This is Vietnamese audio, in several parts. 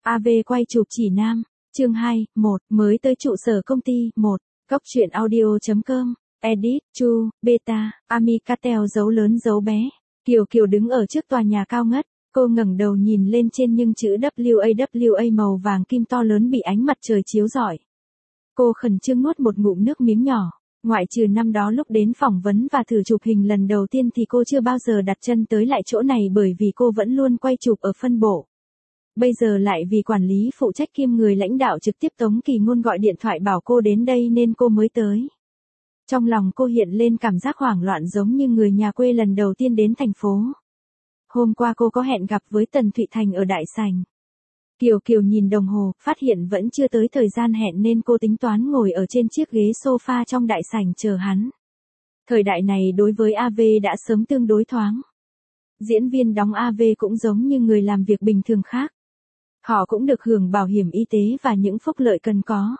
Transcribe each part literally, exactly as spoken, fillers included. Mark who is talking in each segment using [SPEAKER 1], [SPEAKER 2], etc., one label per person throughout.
[SPEAKER 1] a vê quay chụp chỉ nam, chương hai, một, mới tới trụ sở công ty, một, góc truyện audio.com, edit, chu, beta, Amicatel dấu lớn dấu bé. Kiều Kiều đứng ở trước tòa nhà cao ngất, cô ngẩng đầu nhìn lên trên nhưng chữ W A W A màu vàng kim to lớn bị ánh mặt trời chiếu rọi. Cô khẩn trương nuốt một ngụm nước miếng nhỏ, ngoại trừ năm đó lúc đến phỏng vấn và thử chụp hình lần đầu tiên thì cô chưa bao giờ đặt chân tới lại chỗ này bởi vì cô vẫn luôn quay chụp ở phân bộ. Bây giờ lại vì quản lý phụ trách kiêm người lãnh đạo trực tiếp Tống Kỳ Ngôn gọi điện thoại bảo cô đến đây nên cô mới tới. Trong lòng cô hiện lên cảm giác hoảng loạn giống như người nhà quê lần đầu tiên đến thành phố. Hôm qua cô có hẹn gặp với Tần Thụy Thành ở Đại Sảnh. Kiều Kiều nhìn đồng hồ, phát hiện vẫn chưa tới thời gian hẹn nên cô tính toán ngồi ở trên chiếc ghế sofa trong Đại Sảnh chờ hắn. Thời đại này đối với a vê đã sớm tương đối thoáng. Diễn viên đóng a vê cũng giống như người làm việc bình thường khác. Họ cũng được hưởng bảo hiểm y tế và những phúc lợi cần có.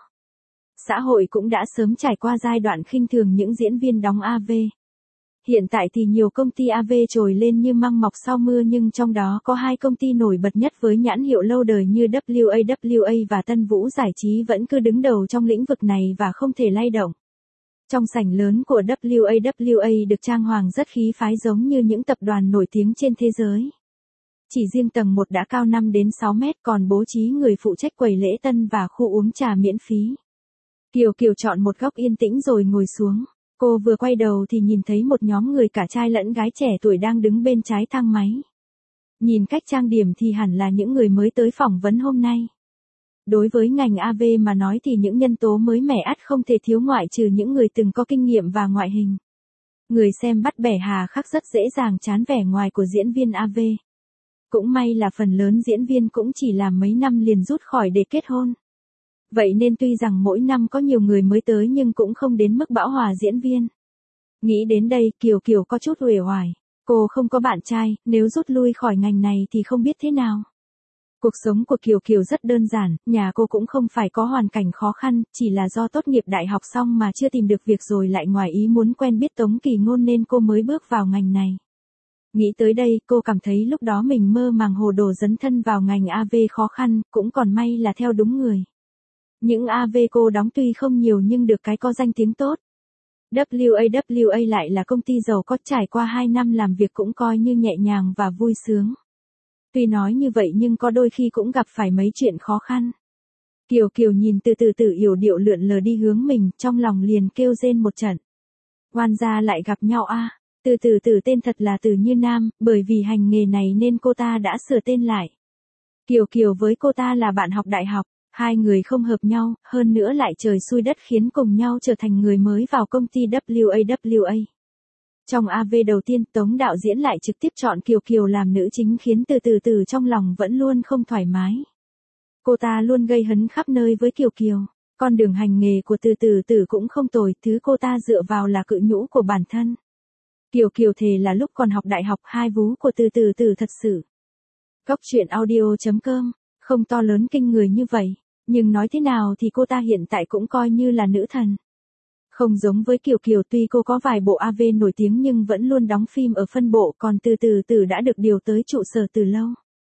[SPEAKER 1] Xã hội cũng đã sớm trải qua giai đoạn khinh thường những diễn viên đóng a vê. Hiện tại thì nhiều công ty a vê trồi lên như măng mọc sau mưa nhưng trong đó có hai công ty nổi bật nhất với nhãn hiệu lâu đời như W A W A và Tân Vũ Giải trí vẫn cứ đứng đầu trong lĩnh vực này và không thể lay động. Trong sảnh lớn của W A W A được trang hoàng rất khí phái giống như những tập đoàn nổi tiếng trên thế giới. Chỉ riêng tầng một đã cao năm đến sáu mét còn bố trí người phụ trách quầy lễ tân và khu uống trà miễn phí. Kiều Kiều chọn một góc yên tĩnh rồi ngồi xuống. Cô vừa quay đầu thì nhìn thấy một nhóm người cả trai lẫn gái trẻ tuổi đang đứng bên trái thang máy. Nhìn cách trang điểm thì hẳn là những người mới tới phỏng vấn hôm nay. Đối với ngành a vê mà nói thì những nhân tố mới mẻ ắt không thể thiếu ngoại trừ những người từng có kinh nghiệm và ngoại hình. Người xem bắt bẻ hà khắc rất dễ dàng chán vẻ ngoài của diễn viên a vê. Cũng may là phần lớn diễn viên cũng chỉ làm mấy năm liền rút khỏi để kết hôn. Vậy nên tuy rằng mỗi năm có nhiều người mới tới nhưng cũng không đến mức bão hòa diễn viên. Nghĩ đến đây Kiều Kiều có chút uể oải. Cô không có bạn trai, nếu rút lui khỏi ngành này thì không biết thế nào. Cuộc sống của Kiều Kiều rất đơn giản, nhà cô cũng không phải có hoàn cảnh khó khăn, chỉ là do tốt nghiệp đại học xong mà chưa tìm được việc rồi lại ngoài ý muốn quen biết Tống Kỳ Ngôn nên cô mới bước vào ngành này. Nghĩ tới đây, cô cảm thấy lúc đó mình mơ màng hồ đồ dấn thân vào ngành a vê khó khăn, cũng còn may là theo đúng người. Những a vê cô đóng tuy không nhiều nhưng được cái có danh tiếng tốt. W A W A lại là công ty giàu có trải qua hai năm làm việc cũng coi như nhẹ nhàng và vui sướng. Tuy nói như vậy nhưng có đôi khi cũng gặp phải mấy chuyện khó khăn. Kiều Kiều nhìn từ từ từ yểu điệu lượn lờ đi hướng mình, trong lòng liền kêu rên một trận. Oan gia lại gặp nhau a. À. Từ từ từ tên thật là Từ Như Nam, bởi vì hành nghề này nên cô ta đã sửa tên lại. Kiều Kiều với cô ta là bạn học đại học, hai người không hợp nhau, hơn nữa lại trời xui đất khiến cùng nhau trở thành người mới vào công ty W A W A. Trong a vê đầu tiên Tống đạo diễn lại trực tiếp chọn Kiều Kiều làm nữ chính khiến từ từ từ trong lòng vẫn luôn không thoải mái. Cô ta luôn gây hấn khắp nơi với Kiều Kiều, con đường hành nghề của từ từ từ cũng không tồi, thứ cô ta dựa vào là cự nhũ của bản thân. Kiều Kiều thề là lúc còn học đại học hai vú của từ từ từ thật sự. Góc truyện audio.com, không to lớn kinh người như vậy, nhưng nói thế nào thì cô ta hiện tại cũng coi như là nữ thần. Không giống với Kiều Kiều tuy cô có vài bộ a vê nổi tiếng nhưng vẫn luôn đóng phim ở phân bộ còn từ từ từ đã được điều tới trụ sở từ lâu.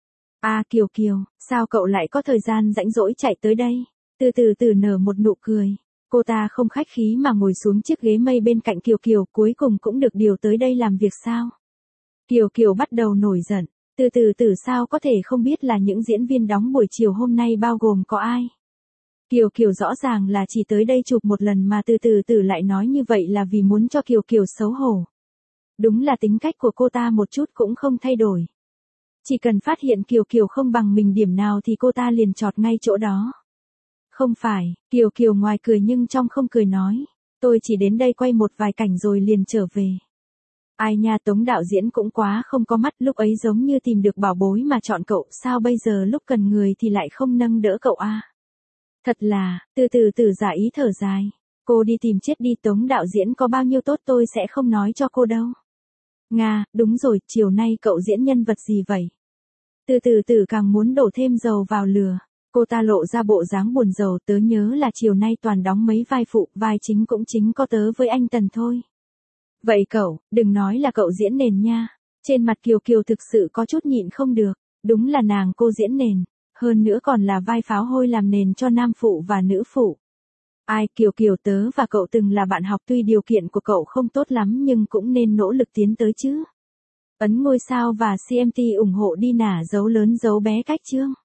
[SPEAKER 1] À Kiều Kiều, sao cậu lại có thời gian rảnh rỗi chạy tới đây? Từ từ từ nở một nụ cười. Cô ta không khách khí mà ngồi xuống chiếc ghế mây bên cạnh Kiều Kiều, cuối cùng cũng được điều tới đây làm việc sao? Kiều Kiều bắt đầu nổi giận, từ từ từ sao có thể không biết là những diễn viên đóng buổi chiều hôm nay bao gồm có ai? Kiều Kiều rõ ràng là chỉ tới đây chụp một lần mà từ từ từ lại nói như vậy là vì muốn cho Kiều Kiều xấu hổ. Đúng là tính cách của cô ta một chút cũng không thay đổi. Chỉ cần phát hiện Kiều Kiều không bằng mình điểm nào thì cô ta liền chọt ngay chỗ đó. Không phải, Kiều Kiều ngoài cười nhưng trong không cười nói. Tôi chỉ đến đây quay một vài cảnh rồi liền trở về. Ai nha, Tống đạo diễn cũng quá không có mắt, lúc ấy giống như tìm được bảo bối mà chọn cậu, sao bây giờ lúc cần người thì lại không nâng đỡ cậu a? À? Thật là, từ từ từ giả ý thở dài. Cô đi tìm chết đi, Tống đạo diễn có bao nhiêu tốt tôi sẽ không nói cho cô đâu. Nga, đúng rồi, chiều nay cậu diễn nhân vật gì vậy? Từ từ từ càng muốn đổ thêm dầu vào lửa. Cô ta lộ ra bộ dáng buồn rầu, tớ nhớ là chiều nay toàn đóng mấy vai phụ, vai chính cũng chính có tớ với anh Tần thôi. Vậy cậu, đừng nói là cậu diễn nền nha. Trên mặt Kiều Kiều thực sự có chút nhịn không được, đúng là nàng cô diễn nền. Hơn nữa còn là vai pháo hôi làm nền cho nam phụ và nữ phụ. Ai, Kiều Kiều tớ và cậu từng là bạn học, tuy điều kiện của cậu không tốt lắm nhưng cũng nên nỗ lực tiến tới chứ. Ấn ngôi sao và xê em tê ủng hộ đi nả dấu lớn dấu bé cách chương.